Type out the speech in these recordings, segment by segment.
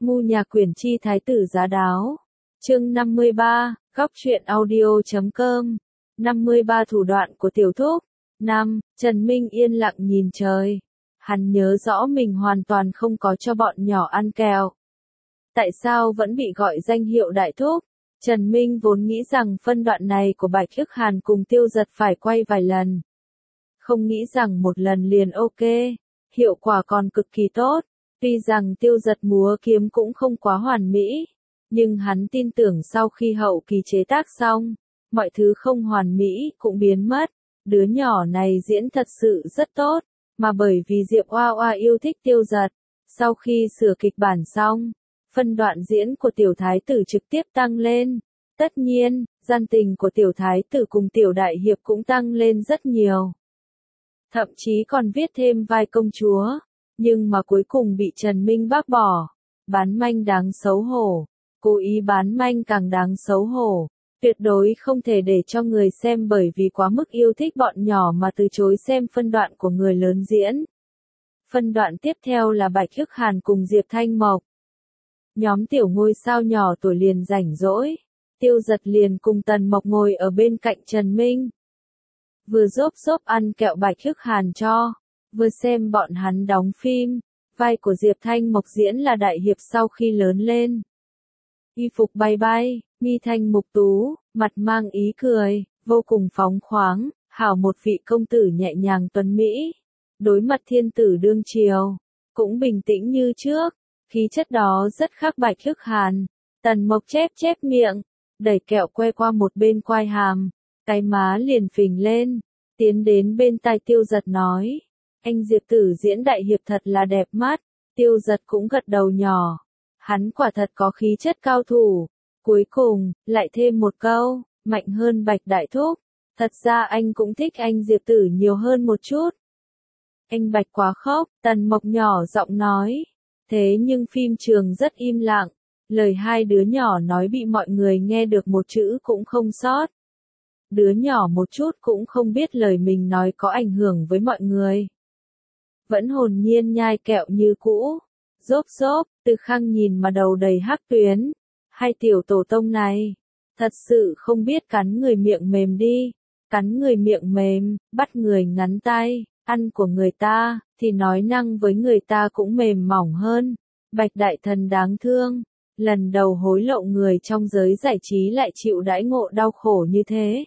Ngu nhà quyển chi thái tử giá đáo. Chương 53, góc truyện audio.com. 53 thủ đoạn của tiểu thúc. 5. Trần Minh yên lặng nhìn trời. Hắn nhớ rõ mình hoàn toàn không có cho bọn nhỏ ăn kẹo. Tại sao vẫn bị gọi danh hiệu đại thúc? Trần Minh vốn nghĩ rằng phân đoạn này của Bạch Ức Hàn cùng Tiêu Giật phải quay vài lần. Không nghĩ rằng một lần liền ok, hiệu quả còn cực kỳ tốt. Tuy rằng Tiêu Giật múa kiếm cũng không quá hoàn mỹ, nhưng hắn tin tưởng sau khi hậu kỳ chế tác xong, mọi thứ không hoàn mỹ cũng biến mất. Đứa nhỏ này diễn thật sự rất tốt, mà bởi vì Diệp Oa Oa yêu thích Tiêu Giật, sau khi sửa kịch bản xong, phân đoạn diễn của tiểu thái tử trực tiếp tăng lên. Tất nhiên, gian tình của tiểu thái tử cùng tiểu đại hiệp cũng tăng lên rất nhiều. Thậm chí còn viết thêm vai công chúa, nhưng mà cuối cùng bị Trần Minh bác bỏ. Bán manh đáng xấu hổ, cố ý bán manh càng đáng xấu hổ. Tuyệt đối không thể để cho người xem bởi vì quá mức yêu thích bọn nhỏ mà từ chối xem phân đoạn của người lớn diễn. Phân đoạn tiếp theo là Bạch Ức Hàn cùng Diệp Thanh Mộc. Nhóm tiểu ngôi sao nhỏ tuổi liền rảnh rỗi, Tiêu Giật liền cùng Tần Mộc ngồi ở bên cạnh Trần Minh. Vừa xốp ăn kẹo Bạch Ức Hàn cho, vừa xem bọn hắn đóng phim. Vai của Diệp Thanh Mộc diễn là đại hiệp sau khi lớn lên. Y phục bay bay, mi thanh mục tú, mặt mang ý cười, vô cùng phóng khoáng, hảo một vị công tử nhẹ nhàng tuấn mỹ. Đối mặt thiên tử đương triều, cũng bình tĩnh như trước, khí chất đó rất khác Bạch Ức Hàn. Tần Mộc chép miệng, đẩy kẹo que qua một bên quai hàm, cái má liền phình lên, tiến đến bên tai Tiêu Giật nói, anh Diệp tử diễn đại hiệp thật là đẹp mắt. Tiêu Giật cũng gật đầu nhỏ, hắn quả thật có khí chất cao thủ. Cuối cùng, lại thêm một câu, mạnh hơn Bạch đại thúc, thật ra anh cũng thích anh Diệp tử nhiều hơn một chút. Anh Bạch quá khóc, Tần Mộc nhỏ giọng nói, thế nhưng phim trường rất im lặng, lời hai đứa nhỏ nói bị mọi người nghe được một chữ cũng không sót. Đứa nhỏ một chút cũng không biết lời mình nói có ảnh hưởng với mọi người. Vẫn hồn nhiên nhai kẹo như cũ. Xốp, Từ Khang nhìn mà đầu đầy hắc tuyến. Hai tiểu tổ tông này, thật sự không biết cắn người miệng mềm đi. Cắn người miệng mềm, bắt người ngắn tay, ăn của người ta, thì nói năng với người ta cũng mềm mỏng hơn. Bạch đại thần đáng thương, lần đầu hối lộ người trong giới giải trí lại chịu đãi ngộ đau khổ như thế.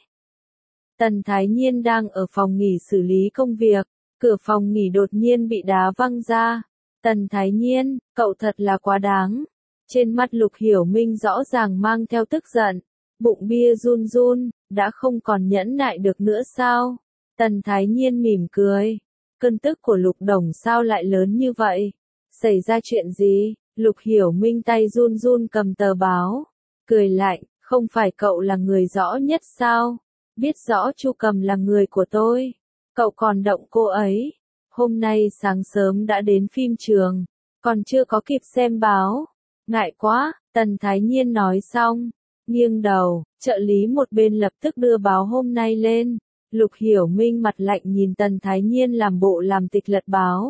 Tần Thái Nhiên đang ở phòng nghỉ xử lý công việc, cửa phòng nghỉ đột nhiên bị đá văng ra. Tần Thái Nhiên, cậu thật là quá đáng. Trên mắt Lục Hiểu Minh rõ ràng mang theo tức giận, bụng bia run run, đã không còn nhẫn nại được nữa sao? Tần Thái Nhiên mỉm cười, cơn tức của Lục Đồng sao lại lớn như vậy? Xảy ra chuyện gì? Lục Hiểu Minh tay run run cầm tờ báo, cười lạnh, không phải cậu là người rõ nhất sao? Biết rõ Chu Cầm là người của tôi, cậu còn động cô ấy. Hôm nay sáng sớm đã đến phim trường, còn chưa có kịp xem báo. Ngại quá, Tần Thái Nhiên nói xong, nghiêng đầu, trợ lý một bên lập tức đưa báo hôm nay lên. Lục Hiểu Minh mặt lạnh nhìn Tần Thái Nhiên làm bộ làm tịch lật báo.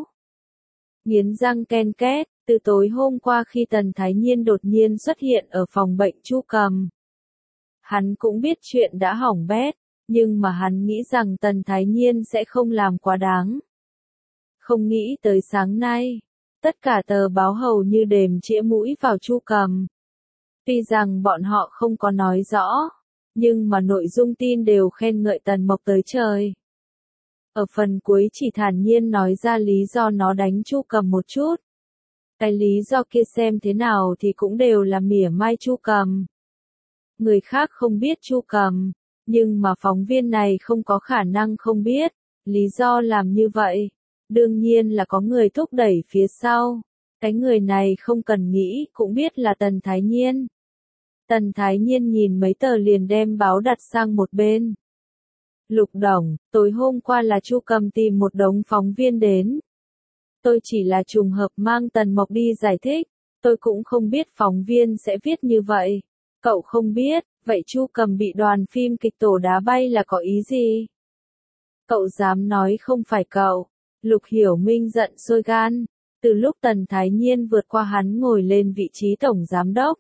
Nghiến răng ken két, từ tối hôm qua khi Tần Thái Nhiên đột nhiên xuất hiện ở phòng bệnh Chu Cầm. Hắn cũng biết chuyện đã hỏng bét, nhưng mà hắn nghĩ rằng Tần Thái Nhiên sẽ không làm quá đáng. Không nghĩ tới sáng nay, tất cả tờ báo hầu như đềm chĩa mũi vào Chu Cầm. Tuy rằng bọn họ không có nói rõ, nhưng mà nội dung tin đều khen ngợi Tần Mộc tới trời. Ở phần cuối chỉ thản nhiên nói ra lý do nó đánh Chu Cầm một chút. Cái lý do kia xem thế nào thì cũng đều là mỉa mai Chu Cầm. Người khác không biết Chu Cầm, nhưng mà phóng viên này không có khả năng không biết. Lý do làm như vậy, đương nhiên là có người thúc đẩy phía sau. Cái người này không cần nghĩ cũng biết là Tần Thái Nhiên. Tần Thái Nhiên nhìn mấy tờ liền đem báo đặt sang một bên. Lục Đồng, tối hôm qua là Chu Cầm tìm một đống phóng viên đến. Tôi chỉ là trùng hợp mang Tần Mộc đi giải thích, tôi cũng không biết phóng viên sẽ viết như vậy. Cậu không biết, vậy Chu Cầm bị đoàn phim kịch tổ đá bay là có ý gì? Cậu dám nói không phải cậu? Lục Hiểu Minh giận sôi gan, Từ lúc Tần Thái Nhiên vượt qua hắn ngồi lên vị trí tổng giám đốc,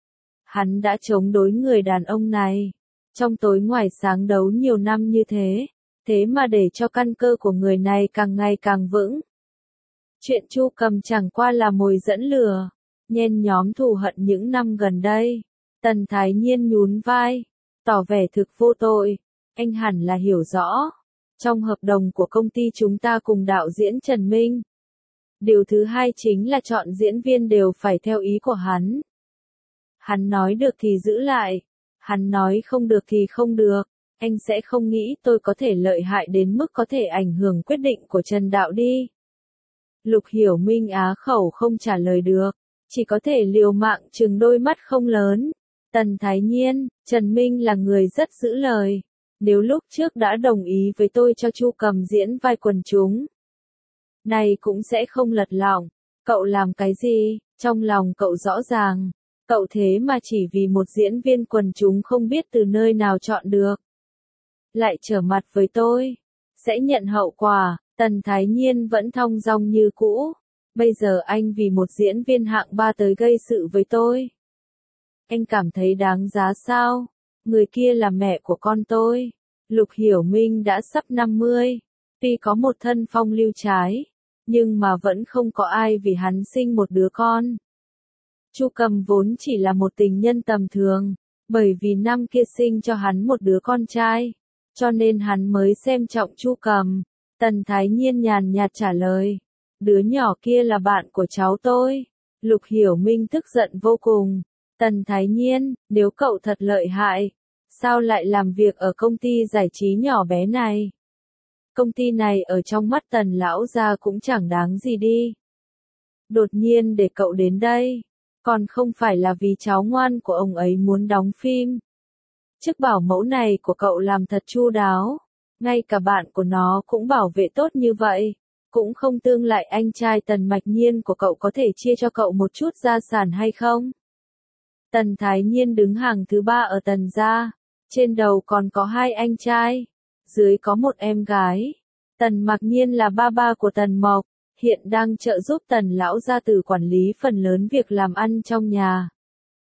hắn đã chống đối người đàn ông này. Trong tối ngoài sáng đấu nhiều năm như thế, thế mà để cho căn cơ của người này càng ngày càng vững. Chuyện Chu Cầm chẳng qua là mồi dẫn lừa, nhen nhóm thù hận những năm gần đây. Tần Thái Nhiên nhún vai, tỏ vẻ thực vô tội, anh hẳn là hiểu rõ. Trong hợp đồng của công ty chúng ta cùng đạo diễn Trần Minh, điều thứ hai chính là chọn diễn viên đều phải theo ý của hắn. Hắn nói được thì giữ lại, hắn nói không được thì không được, anh sẽ không nghĩ tôi có thể lợi hại đến mức có thể ảnh hưởng quyết định của Trần Đạo đi. Lục Hiểu Minh á khẩu không trả lời được, chỉ có thể liều mạng trừng đôi mắt không lớn. Tần Thái Nhiên, Trần Minh là người rất giữ lời. Nếu lúc trước đã đồng ý với tôi cho Chu Cầm diễn vai quần chúng, này cũng sẽ không lật lọng. Cậu làm cái gì? Trong lòng cậu rõ ràng. Cậu thế mà chỉ vì một diễn viên quần chúng không biết từ nơi nào chọn được, lại trở mặt với tôi, sẽ nhận hậu quả. Tần Thái Nhiên vẫn thong dong như cũ. Bây giờ anh vì một diễn viên hạng 3 tới gây sự với tôi, anh cảm thấy đáng giá sao? Người kia là mẹ của con tôi. Lục Hiểu Minh đã sắp 50, tuy có một thân phong lưu trái, nhưng mà vẫn không có ai vì hắn sinh một đứa con. Chu Cầm vốn chỉ là một tình nhân tầm thường, bởi vì năm kia sinh cho hắn một đứa con trai, cho nên hắn mới xem trọng Chu Cầm. Tần Thái Nhiên nhàn nhạt trả lời, đứa nhỏ kia là bạn của cháu tôi. Lục Hiểu Minh tức giận vô cùng. Tần Thái Nhiên, nếu cậu thật lợi hại, sao lại làm việc ở công ty giải trí nhỏ bé này? Công ty này ở trong mắt Tần lão gia cũng chẳng đáng gì đi. Đột nhiên để cậu đến đây, còn không phải là vì cháu ngoan của ông ấy muốn đóng phim. Chức bảo mẫu này của cậu làm thật chu đáo, ngay cả bạn của nó cũng bảo vệ tốt như vậy, cũng không tương lại anh trai Tần Mạch Nhiên của cậu có thể chia cho cậu một chút gia sản hay không? Tần Thái Nhiên đứng hàng thứ 3 ở Tần gia, trên đầu còn có 2 anh trai, dưới có một em gái. Tần Mạc Nhiên là ba của Tần Mộc, hiện đang trợ giúp Tần lão gia tử quản lý phần lớn việc làm ăn trong nhà.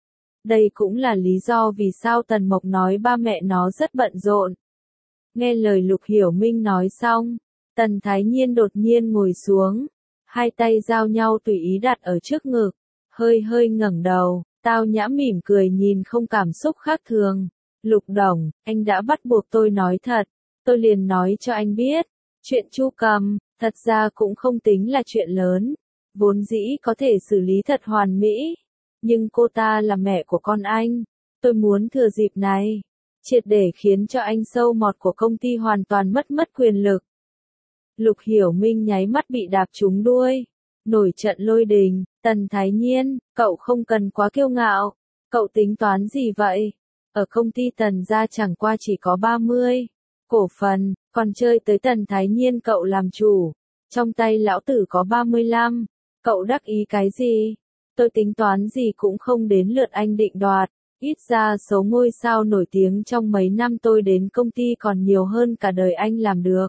Đây cũng là lý do vì sao Tần Mộc nói ba mẹ nó rất bận rộn. Nghe lời Lục Hiểu Minh nói xong, Tần Thái Nhiên đột nhiên ngồi xuống, hai tay giao nhau tùy ý đặt ở trước ngực, hơi ngẩng đầu, tao nhã mỉm cười nhìn không cảm xúc khác thường. Lục Đồng, anh đã bắt buộc tôi nói thật, tôi liền nói cho anh biết, chuyện Chu Cầm, thật ra cũng không tính là chuyện lớn, vốn dĩ có thể xử lý thật hoàn mỹ, nhưng cô ta là mẹ của con anh, tôi muốn thừa dịp này, triệt để khiến cho anh sâu mọt của công ty hoàn toàn mất quyền lực. Lục Hiểu Minh nháy mắt bị đạp trúng đuôi, nổi trận lôi đình. Tần Thái Nhiên, cậu không cần quá kiêu ngạo, cậu tính toán gì vậy? Ở công ty Tần gia chẳng qua chỉ có 30 cổ phần, còn chơi tới Tần Thái Nhiên cậu làm chủ, trong tay lão tử có 35, cậu đắc ý cái gì? Tôi tính toán gì cũng không đến lượt anh định đoạt, ít ra số ngôi sao nổi tiếng trong mấy năm tôi đến công ty còn nhiều hơn cả đời anh làm được.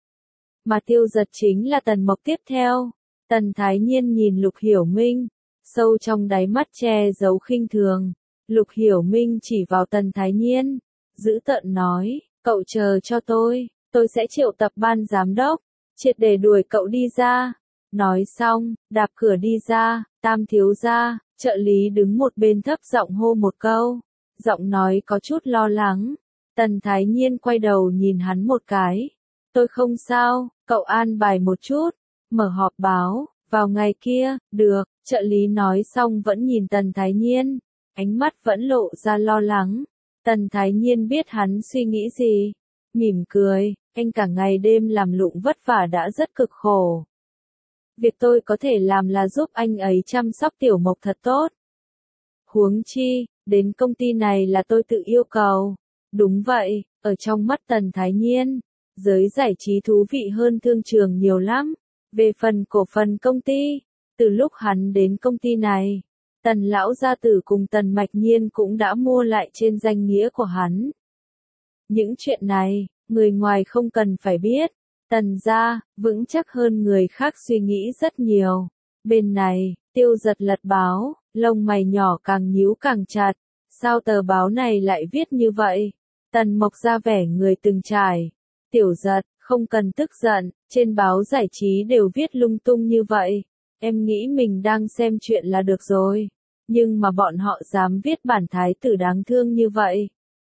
Mà tiêu giật chính là Tần Mộc tiếp theo. Tần Thái Nhiên nhìn Lục Hiểu Minh, sâu trong đáy mắt che giấu khinh thường. Lục Hiểu Minh chỉ vào Tần Thái Nhiên, dữ tợn nói, cậu chờ cho tôi sẽ triệu tập ban giám đốc, triệt để đuổi cậu đi ra. Nói xong, đạp cửa đi ra. Tam thiếu gia, trợ lý đứng một bên thấp giọng hô một câu, giọng nói có chút lo lắng. Tần Thái Nhiên quay đầu nhìn hắn một cái, tôi không sao, cậu an bài một chút, mở họp báo, vào ngày kia, được, trợ lý nói xong vẫn nhìn Tần Thái Nhiên, ánh mắt vẫn lộ ra lo lắng. Tần Thái Nhiên biết hắn suy nghĩ gì, mỉm cười, anh cả ngày đêm làm lụng vất vả đã rất cực khổ. Việc tôi có thể làm là giúp anh ấy chăm sóc Tiểu Mộc thật tốt. Huống chi, đến công ty này là tôi tự yêu cầu. Đúng vậy, ở trong mắt Tần Thái Nhiên, giới giải trí thú vị hơn thương trường nhiều lắm. Về phần cổ phần công ty, từ lúc hắn đến công ty này, Tần lão gia tử cùng Tần Mạch Nhiên cũng đã mua lại trên danh nghĩa của hắn. Những chuyện này, người ngoài không cần phải biết. Tần gia, vững chắc hơn người khác suy nghĩ rất nhiều. Bên này, Tiêu Giật lật báo, lông mày nhỏ càng nhíu càng chặt. Sao tờ báo này lại viết như vậy? Tần Mộc ra vẻ người từng trải. Tiểu Giật, không cần tức giận, trên báo giải trí đều viết lung tung như vậy. Em nghĩ mình đang xem chuyện là được rồi. Nhưng mà bọn họ dám viết bản thái tử đáng thương như vậy.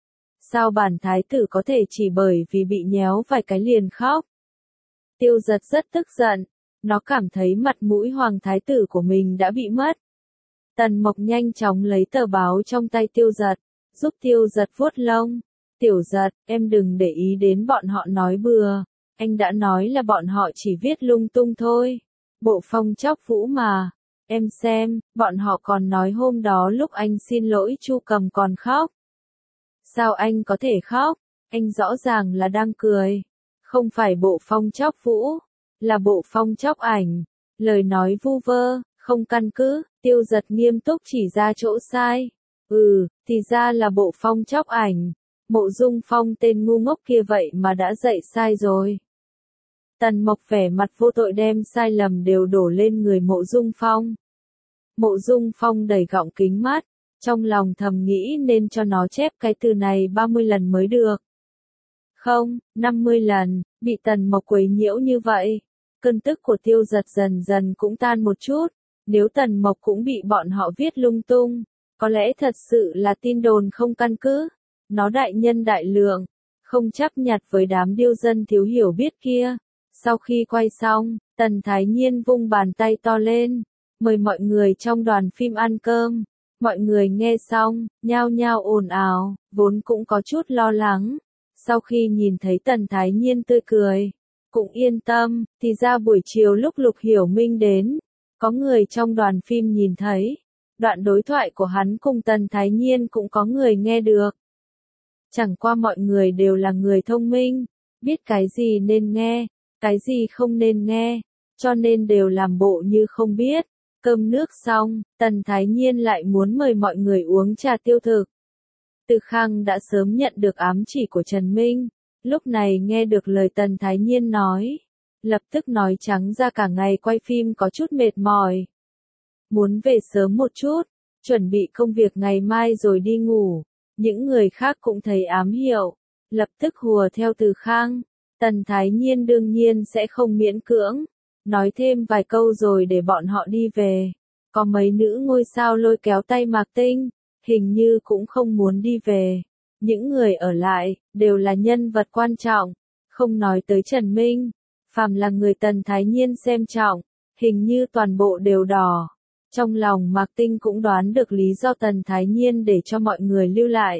Sao bản thái tử có thể chỉ bởi vì bị nhéo vài cái liền khóc? Tiêu Giật rất tức giận. Nó cảm thấy mặt mũi hoàng thái tử của mình đã bị mất. Tần Mộc nhanh chóng lấy tờ báo trong tay Tiêu Giật, giúp Tiêu Giật vuốt lông. Tiểu Giật, em đừng để ý đến bọn họ nói bừa. Anh đã nói là bọn họ chỉ viết lung tung thôi. Bộ Phong chóc vũ mà. Em xem, bọn họ còn nói hôm đó lúc anh xin lỗi Chu Cầm còn khóc. Sao anh có thể khóc? Anh rõ ràng là đang cười. Không phải Bộ Phong chóc vũ, là Bộ Phong chóc ảnh. Lời nói vu vơ, không căn cứ. Tiêu Giật nghiêm túc chỉ ra chỗ sai. Thì ra là Bộ Phong chóc ảnh. Mộ Dung Phong tên ngu ngốc kia vậy mà đã dạy sai rồi. Tần Mộc vẻ mặt vô tội đem sai lầm đều đổ lên người Mộ Dung Phong. Mộ Dung Phong đầy gọng kính mắt, trong lòng thầm nghĩ nên cho nó chép cái từ này 30 lần mới được. Không, 50 lần, bị Tần Mộc quấy nhiễu như vậy. Cơn tức của Tiêu Giật dần dần cũng tan một chút. Nếu Tần Mộc cũng bị bọn họ viết lung tung, có lẽ thật sự là tin đồn không căn cứ. Nó đại nhân đại lượng, không chấp nhặt với đám điêu dân thiếu hiểu biết kia. Sau khi quay xong, Tần Thái Nhiên vung bàn tay to lên, mời mọi người trong đoàn phim ăn cơm. Mọi người nghe xong, nhao nhao ồn ào, vốn cũng có chút lo lắng. Sau khi nhìn thấy Tần Thái Nhiên tươi cười, cũng yên tâm, thì ra buổi chiều lúc Lục Hiểu Minh đến, có người trong đoàn phim nhìn thấy. Đoạn đối thoại của hắn cùng Tần Thái Nhiên cũng có người nghe được. Chẳng qua mọi người đều là người thông minh, biết cái gì nên nghe, cái gì không nên nghe, cho nên đều làm bộ như không biết. Cơm nước xong, Tần Thái Nhiên lại muốn mời mọi người uống trà tiêu thực. Từ Khang đã sớm nhận được ám chỉ của Trần Minh, lúc này nghe được lời Tần Thái Nhiên nói, lập tức nói trắng ra cả ngày quay phim có chút mệt mỏi. Muốn về sớm một chút, chuẩn bị công việc ngày mai rồi đi ngủ. Những người khác cũng thấy ám hiệu, lập tức hùa theo Từ Khang. Tần Thái Nhiên đương nhiên sẽ không miễn cưỡng, nói thêm vài câu rồi để bọn họ đi về. Có mấy nữ ngôi sao lôi kéo tay Mạc Tinh, hình như cũng không muốn đi về. Những người ở lại, đều là nhân vật quan trọng, không nói tới Trần Minh. Phàm là người Tần Thái Nhiên xem trọng, hình như toàn bộ đều đỏ. Trong lòng Mạc Tinh cũng đoán được lý do Tần Thái Nhiên để cho mọi người lưu lại.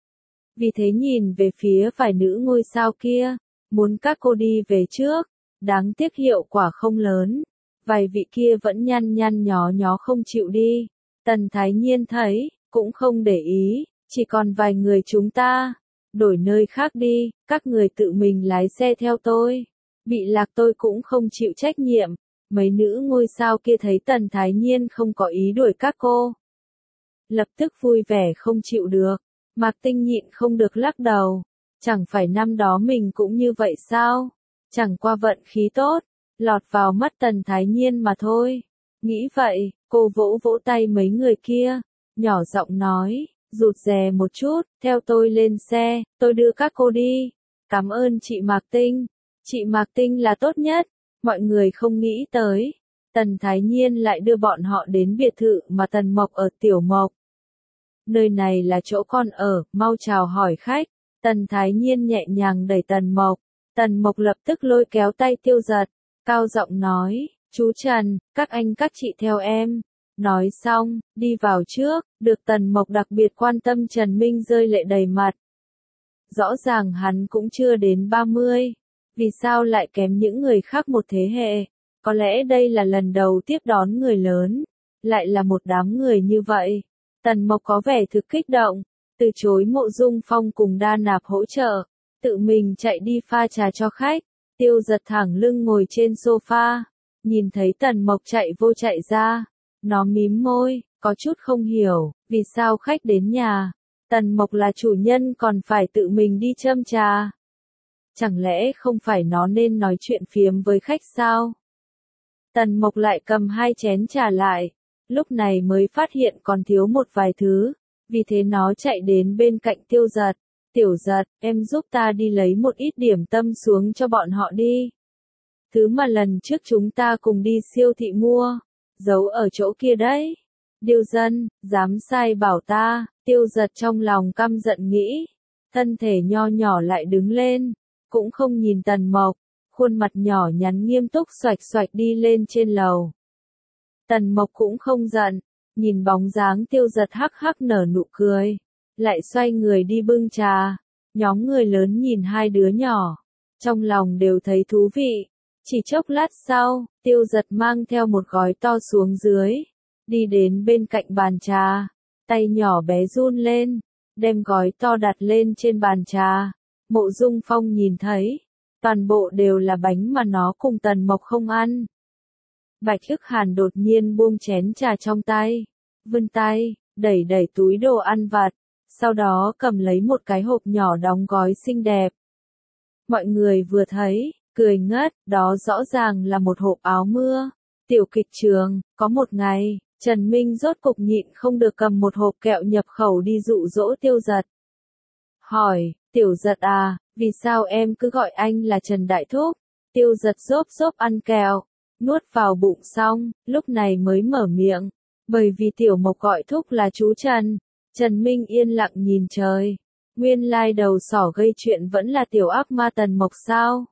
Vì thế nhìn về phía vài nữ ngôi sao kia, muốn các cô đi về trước, đáng tiếc hiệu quả không lớn. Vài vị kia vẫn nhăn nhăn nhó nhó không chịu đi. Tần Thái Nhiên thấy, cũng không để ý, chỉ còn vài người chúng ta. Đổi nơi khác đi, các người tự mình lái xe theo tôi. Bị lạc tôi cũng không chịu trách nhiệm. Mấy nữ ngôi sao kia thấy Tần Thái Nhiên không có ý đuổi các cô, lập tức vui vẻ không chịu được. Mạc Tinh nhịn không được lắc đầu. Chẳng phải năm đó mình cũng như vậy sao? Chẳng qua vận khí tốt, lọt vào mắt Tần Thái Nhiên mà thôi. Nghĩ vậy, cô vỗ vỗ tay mấy người kia, nhỏ giọng nói, rụt rè một chút, theo tôi lên xe, tôi đưa các cô đi. Cảm ơn chị Mạc Tinh. Chị Mạc Tinh là tốt nhất. Mọi người không nghĩ tới, Tần Thái Nhiên lại đưa bọn họ đến biệt thự mà Tần Mộc ở Tiểu Mộc. Nơi này là chỗ con ở, mau chào hỏi khách. Tần Thái Nhiên nhẹ nhàng đẩy Tần Mộc. Tần Mộc lập tức lôi kéo tay Tiêu Giật, cao giọng nói, chú Trần, các anh các chị theo em. Nói xong, đi vào trước, được Tần Mộc đặc biệt quan tâm Trần Minh rơi lệ đầy mặt. Rõ ràng hắn cũng chưa đến 30. Vì sao lại kém những người khác một thế hệ? Có lẽ đây là lần đầu tiếp đón người lớn, lại là một đám người như vậy. Tần Mộc có vẻ thực kích động, từ chối Mộ Dung Phong cùng Đa Nạp hỗ trợ, tự mình chạy đi pha trà cho khách. Tiêu Giật thẳng lưng ngồi trên sofa, nhìn thấy Tần Mộc chạy vô chạy ra, nó mím môi, có chút không hiểu, vì sao khách đến nhà, Tần Mộc là chủ nhân còn phải tự mình đi châm trà. Chẳng lẽ không phải nó nên nói chuyện phiếm với khách sao? Tần Mộc lại cầm 2 chén trà lại, lúc này mới phát hiện còn thiếu một vài thứ, vì thế nó chạy đến bên cạnh Tiêu Giật. Tiểu Giật, em giúp ta đi lấy một ít điểm tâm xuống cho bọn họ đi. Thứ mà lần trước chúng ta cùng đi siêu thị mua, giấu ở chỗ kia đấy. Điêu dân, dám sai bảo ta, Tiêu Giật trong lòng căm giận nghĩ. Thân thể nho nhỏ lại đứng lên, cũng không nhìn Tần Mộc, khuôn mặt nhỏ nhắn nghiêm túc xoạch xoạch đi lên trên lầu. Tần Mộc cũng không giận, nhìn bóng dáng Tiêu Giật hắc hắc nở nụ cười, lại xoay người đi bưng trà. Nhóm người lớn nhìn 2 đứa nhỏ, trong lòng đều thấy thú vị. Chỉ chốc lát sau, Tiêu Giật mang theo một gói to xuống dưới, đi đến bên cạnh bàn trà, tay nhỏ bé run lên, đem gói to đặt lên trên bàn trà. Mộ Dung Phong nhìn thấy, toàn bộ đều là bánh mà nó cùng Tần Mộc không ăn. Bạch Hức Hàn đột nhiên buông chén trà trong tay, vươn tay, đẩy đẩy túi đồ ăn vặt, sau đó cầm lấy một cái hộp nhỏ đóng gói xinh đẹp. Mọi người vừa thấy, cười ngất, đó rõ ràng là một hộp áo mưa. Tiểu kịch trường, có một ngày, Trần Minh rốt cục nhịn không được cầm một hộp kẹo nhập khẩu đi dụ dỗ Tiêu Giật. Hỏi, Tiểu Giật à, vì sao em cứ gọi anh là Trần Đại Thúc? Tiêu Giật xốp xốp ăn kẹo, nuốt vào bụng xong, lúc này mới mở miệng. Bởi vì Tiểu Mộc gọi Thúc là chú Trần. Trần Minh yên lặng nhìn trời. Nguyên lai đầu sỏ gây chuyện vẫn là tiểu ác ma Tần Mộc sao?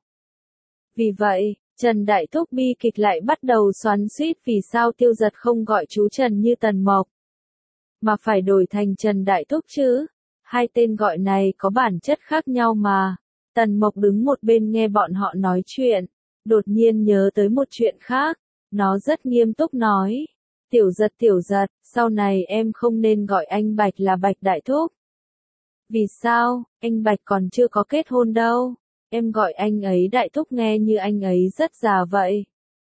Vì vậy, Trần Đại Thúc bi kịch lại bắt đầu xoắn xuýt vì sao Tiêu Giật không gọi chú Trần như Tần Mộc, mà phải đổi thành Trần Đại Thúc chứ? 2 tên gọi này có bản chất khác nhau mà. Tần Mộc đứng một bên nghe bọn họ nói chuyện, đột nhiên nhớ tới một chuyện khác. Nó rất nghiêm túc nói. Tiểu Giật, sau này em không nên gọi anh Bạch là Bạch Đại Thúc. Vì sao, anh Bạch còn chưa có kết hôn đâu. Em gọi anh ấy Đại Thúc nghe như anh ấy rất già vậy.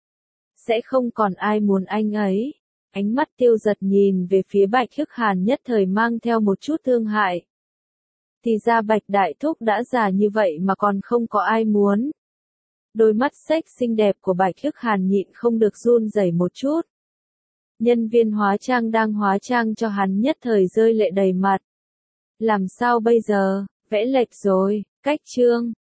Sẽ không còn ai muốn anh ấy. Ánh mắt Tiêu Giật nhìn về phía Bạch Hức Hàn nhất thời mang theo một chút thương hại. Thì ra Bạch Đại Thúc đã già như vậy mà còn không có ai muốn. Đôi mắt xếch xinh đẹp của Bạch Hức Hàn nhịn không được run rẩy một chút. Nhân viên hóa trang đang hóa trang cho hắn nhất thời rơi lệ đầy mặt. Làm sao bây giờ, vẽ lệch rồi, cách chương.